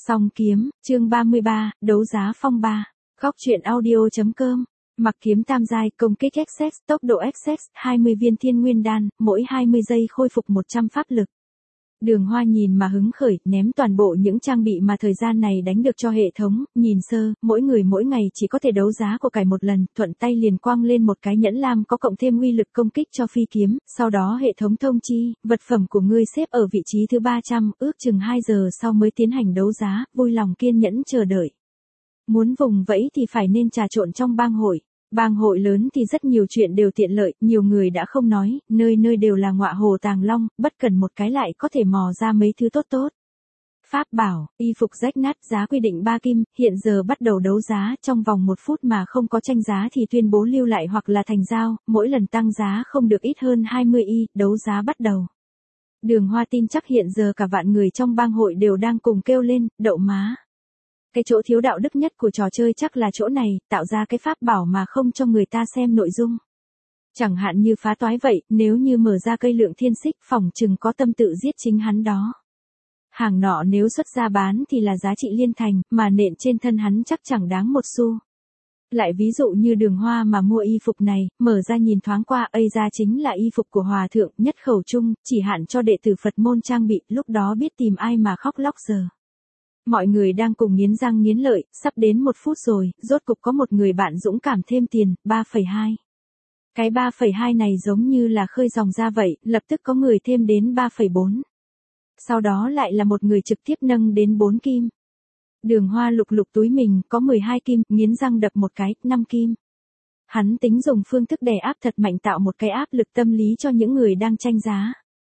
Song kiếm, chương 33, đấu giá phong ba. Góc truyện audio.com. Mặc kiếm tam giai, công kích XX, tốc độ XX, 20 viên thiên nguyên đan, mỗi 20 giây khôi phục 100 pháp lực. Đường Hoa nhìn mà hứng khởi, ném toàn bộ những trang bị mà thời gian này đánh được cho hệ thống, nhìn sơ, mỗi người mỗi ngày chỉ có thể đấu giá của cải một lần, thuận tay liền quăng lên một cái nhẫn lam có cộng thêm uy lực công kích cho phi kiếm, sau đó hệ thống thông chi, vật phẩm của ngươi xếp ở vị trí thứ 300, ước chừng 2 giờ sau mới tiến hành đấu giá, vui lòng kiên nhẫn chờ đợi. Muốn vùng vẫy thì phải nên trà trộn trong bang hội. Bang hội lớn thì rất nhiều chuyện đều tiện lợi, nhiều người đã không nói, nơi nơi đều là ngọa hồ tàng long, bất cần một cái lại có thể mò ra mấy thứ tốt tốt. Pháp bảo, y phục rách nát, giá quy định 3 kim, hiện giờ bắt đầu đấu giá, trong vòng 1 phút mà không có tranh giá thì tuyên bố lưu lại hoặc là thành giao, mỗi lần tăng giá không được ít hơn 20 y, đấu giá bắt đầu. Đường Hoa tin chắc hiện giờ cả vạn người trong bang hội đều đang cùng kêu lên, đậu má. Cái chỗ thiếu đạo đức nhất của trò chơi chắc là chỗ này, tạo ra cái pháp bảo mà không cho người ta xem nội dung. Chẳng hạn như phá toái vậy, nếu như mở ra cây lượng thiên xích phỏng chừng có tâm tự giết chính hắn đó. Hàng nọ nếu xuất ra bán thì là giá trị liên thành, mà nện trên thân hắn chắc chẳng đáng một xu. Lại ví dụ như Đường Hoa mà mua y phục này, mở ra nhìn thoáng qua, ra chính là y phục của hòa thượng, nhất khẩu chung, chỉ hạn cho đệ tử Phật môn trang bị, lúc đó biết tìm ai mà khóc lóc giờ. Mọi người đang cùng nghiến răng nghiến lợi, sắp đến 1 phút rồi, rốt cục có một người bạn dũng cảm thêm tiền, 3,2. Cái 3,2 này giống như là khơi dòng ra vậy, lập tức có người thêm đến 3,4. Sau đó lại là một người trực tiếp nâng đến 4 kim. Đường Hoa lục lục túi mình, có 12 kim, nghiến răng đập một cái, 5 kim. Hắn tính dùng phương thức đè áp thật mạnh tạo một cái áp lực tâm lý cho những người đang tranh giá.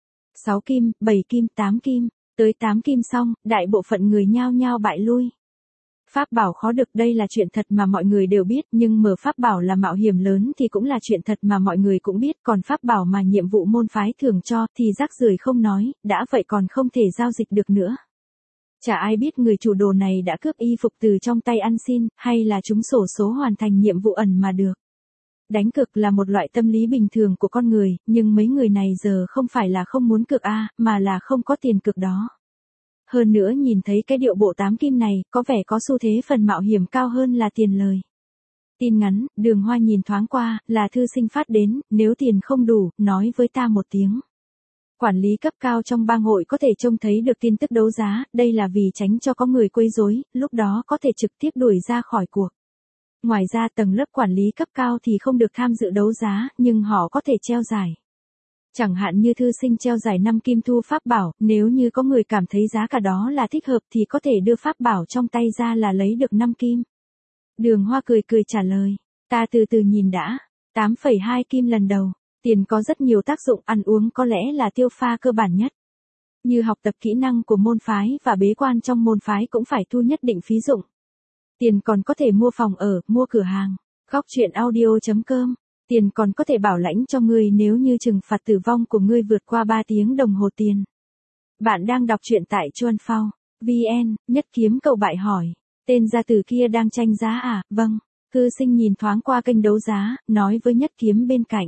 6 kim, 7 kim, 8 kim. Tới 8 kim xong, đại bộ phận người nhao nhao bại lui. Pháp bảo khó được, đây là chuyện thật mà mọi người đều biết, nhưng mở pháp bảo là mạo hiểm lớn thì cũng là chuyện thật mà mọi người cũng biết, còn pháp bảo mà nhiệm vụ môn phái thường cho thì rác rưởi không nói, đã vậy còn không thể giao dịch được nữa. Chả ai biết người chủ đồ này đã cướp y phục từ trong tay ăn xin, hay là trúng xổ số hoàn thành nhiệm vụ ẩn mà được. Đánh cược là một loại tâm lý bình thường của con người, nhưng mấy người này giờ không phải là không muốn cược mà là không có tiền cược đó. Hơn nữa nhìn thấy cái điệu bộ 8 kim này, có vẻ có xu thế phần mạo hiểm cao hơn là tiền lời. Tin ngắn, Đường Hoa nhìn thoáng qua, là thư sinh phát đến, nếu tiền không đủ, nói với ta một tiếng. Quản lý cấp cao trong bang hội có thể trông thấy được tin tức đấu giá, đây là vì tránh cho có người quấy rối, lúc đó có thể trực tiếp đuổi ra khỏi cuộc. Ngoài ra tầng lớp quản lý cấp cao thì không được tham dự đấu giá, nhưng họ có thể treo giải. Chẳng hạn như thư sinh treo giải 5 kim thu pháp bảo, nếu như có người cảm thấy giá cả đó là thích hợp thì có thể đưa pháp bảo trong tay ra là lấy được 5 kim. Đường Hoa cười cười trả lời, ta từ từ nhìn đã, 8,2 kim lần đầu, tiền có rất nhiều tác dụng, ăn uống có lẽ là tiêu pha cơ bản nhất. Như học tập kỹ năng của môn phái và bế quan trong môn phái cũng phải thu nhất định phí dụng. Tiền còn có thể mua phòng ở, mua cửa hàng. Góc truyện audio.com. Tiền còn có thể bảo lãnh cho ngươi nếu như trừng phạt tử vong của ngươi vượt qua 3 tiếng đồng hồ tiền. Bạn đang đọc truyện tại Chuan Phao. VN, Nhất Kiếm cậu bại hỏi. Tên gia tử kia đang tranh giá à? Vâng. Cư sinh nhìn thoáng qua kênh đấu giá, nói với Nhất Kiếm bên cạnh.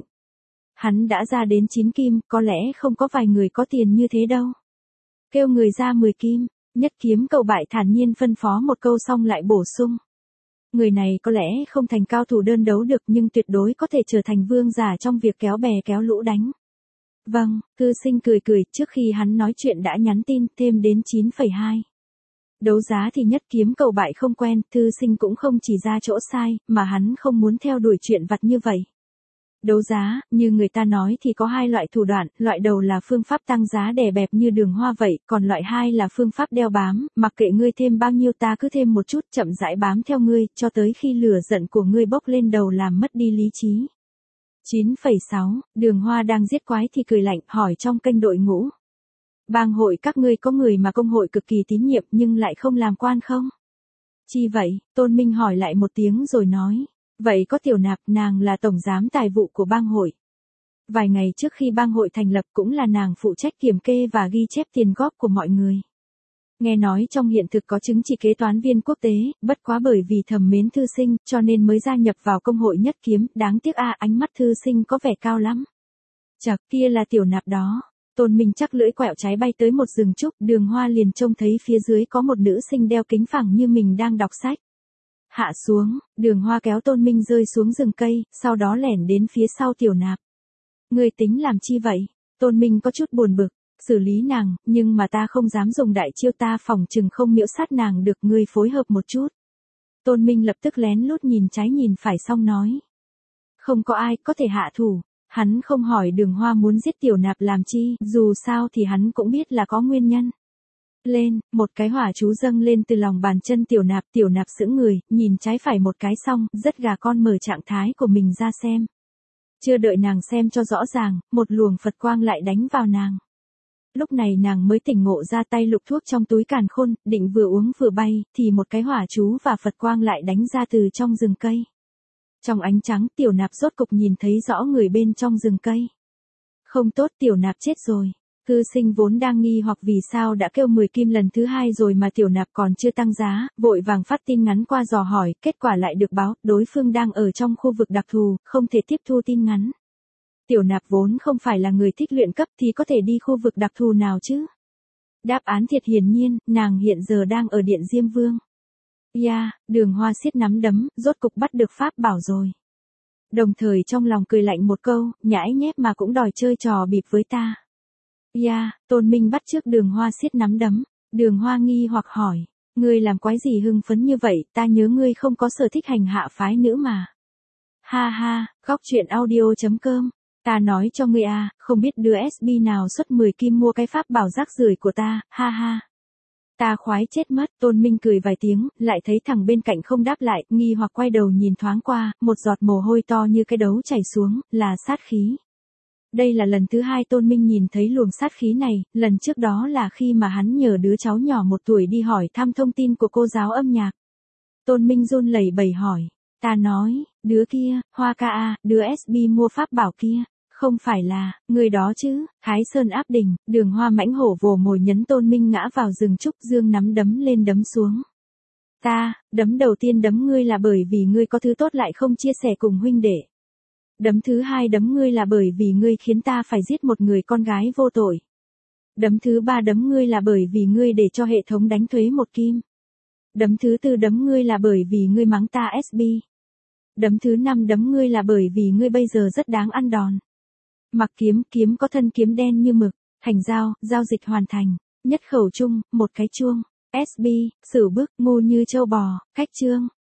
Hắn đã ra đến 9 kim, có lẽ không có vài người có tiền như thế đâu. Kêu người ra 10 kim. Nhất Kiếm cậu bại thản nhiên phân phó một câu xong lại bổ sung. Người này có lẽ không thành cao thủ đơn đấu được nhưng tuyệt đối có thể trở thành vương giả trong việc kéo bè kéo lũ đánh. Vâng, cư sinh cười cười, trước khi hắn nói chuyện đã nhắn tin thêm đến 9,2. Đấu giá thì Nhất Kiếm cậu bại không quen, thư sinh cũng không chỉ ra chỗ sai, mà hắn không muốn theo đuổi chuyện vặt như vậy. Đấu giá, như người ta nói thì có 2 loại thủ đoạn, loại đầu là phương pháp tăng giá đè bẹp như Đường Hoa vậy, còn loại 2 là phương pháp đeo bám, mặc kệ ngươi thêm bao nhiêu ta cứ thêm một chút, chậm rãi bám theo ngươi, cho tới khi lửa giận của ngươi bốc lên đầu làm mất đi lý trí. 9,6, Đường Hoa đang giết quái thì cười lạnh, hỏi trong kênh đội ngũ. Bang hội các ngươi có người mà công hội cực kỳ tín nhiệm nhưng lại không làm quan không? Chi vậy? Tôn Minh hỏi lại một tiếng rồi nói. Vậy có Tiểu Nạp, nàng là tổng giám tài vụ của bang hội. Vài ngày trước khi bang hội thành lập cũng là nàng phụ trách kiểm kê và ghi chép tiền góp của mọi người. Nghe nói trong hiện thực có chứng chỉ kế toán viên quốc tế, bất quá bởi vì thầm mến thư sinh cho nên mới gia nhập vào công hội Nhất Kiếm, đáng tiếc ánh mắt thư sinh có vẻ cao lắm. Chậc, kia là Tiểu Nạp đó. Tôn Minh chắc lưỡi quẹo trái bay tới một rừng trúc, Đường Hoa liền trông thấy phía dưới có một nữ sinh đeo kính phẳng như mình đang đọc sách. Hạ xuống, Đường Hoa kéo Tôn Minh rơi xuống rừng cây, sau đó lẻn đến phía sau Tiểu Nạp. Ngươi tính làm chi vậy? Tôn Minh có chút buồn bực, xử lý nàng, nhưng mà ta không dám dùng đại chiêu, ta phòng chừng không miễu sát nàng được, ngươi phối hợp một chút. Tôn Minh lập tức lén lút nhìn trái nhìn phải xong nói. Không có ai có thể hạ thủ. Hắn không hỏi Đường Hoa muốn giết Tiểu Nạp làm chi, dù sao thì hắn cũng biết là có nguyên nhân. Lên, một cái hỏa chú dâng lên từ lòng bàn chân Tiểu Nạp sững người, nhìn trái phải một cái xong, rất gà con mở trạng thái của mình ra xem. Chưa đợi nàng xem cho rõ ràng, một luồng Phật quang lại đánh vào nàng. Lúc này nàng mới tỉnh ngộ ra, tay lục thuốc trong túi càn khôn, định vừa uống vừa bay, thì một cái hỏa chú và Phật quang lại đánh ra từ trong rừng cây. Trong ánh trắng, Tiểu Nạp rốt cục nhìn thấy rõ người bên trong rừng cây. Không tốt, Tiểu Nạp chết rồi. Thư sinh vốn đang nghi hoặc vì sao đã kêu 10 kim lần thứ 2 rồi mà Tiểu Nạp còn chưa tăng giá, vội vàng phát tin ngắn qua dò hỏi, kết quả lại được báo, đối phương đang ở trong khu vực đặc thù, không thể tiếp thu tin ngắn. Tiểu Nạp vốn không phải là người thích luyện cấp thì có thể đi khu vực đặc thù nào chứ? Đáp án thiệt hiển nhiên, nàng hiện giờ đang ở Điện Diêm Vương. Đường Hoa siết nắm đấm, rốt cục bắt được pháp bảo rồi. Đồng thời trong lòng cười lạnh một câu, nhãi nhép mà cũng đòi chơi trò bịp với ta. Tôn Minh bắt trước Đường Hoa siết nắm đấm. Đường Hoa nghi hoặc hỏi, ngươi làm quái gì hưng phấn như vậy, ta nhớ ngươi không có sở thích hành hạ phái nữ mà. Ha ha, khóc chuyện audio.com. Ta nói cho ngươi không biết đứa SB nào xuất 10 kim mua cái pháp bảo rác rưởi của ta, ha ha. Ta khoái chết mất, Tôn Minh cười vài tiếng, lại thấy thằng bên cạnh không đáp lại, nghi hoặc quay đầu nhìn thoáng qua, một giọt mồ hôi to như cái đấu chảy xuống, là sát khí. Đây là lần thứ 2 Tôn Minh nhìn thấy luồng sát khí này, lần trước đó là khi mà hắn nhờ đứa cháu nhỏ 1 tuổi đi hỏi thăm thông tin của cô giáo âm nhạc. Tôn Minh run lẩy bẩy hỏi, ta nói, đứa kia, Hoa ca đứa SB mua pháp bảo kia. Không phải là, người đó chứ, Thái Sơn áp đỉnh, Đường Hoa mãnh hổ vồ mồi nhấn Tôn Minh ngã vào rừng trúc, dương nắm đấm lên đấm xuống. Đấm đầu tiên đấm ngươi là bởi vì ngươi có thứ tốt lại không chia sẻ cùng huynh đệ. Đấm thứ 2 đấm ngươi là bởi vì ngươi khiến ta phải giết một người con gái vô tội. Đấm thứ 3 đấm ngươi là bởi vì ngươi để cho hệ thống đánh thuế 1 kim. Đấm thứ 4 đấm ngươi là bởi vì ngươi mắng ta SB. Đấm thứ 5 đấm ngươi là bởi vì ngươi bây giờ rất đáng ăn đòn. Mặc kiếm có thân kiếm đen như mực, thành giao dịch hoàn thành, nhất khẩu chung, một cái chuông, SB, sử bức, ngu như trâu bò, cách chương.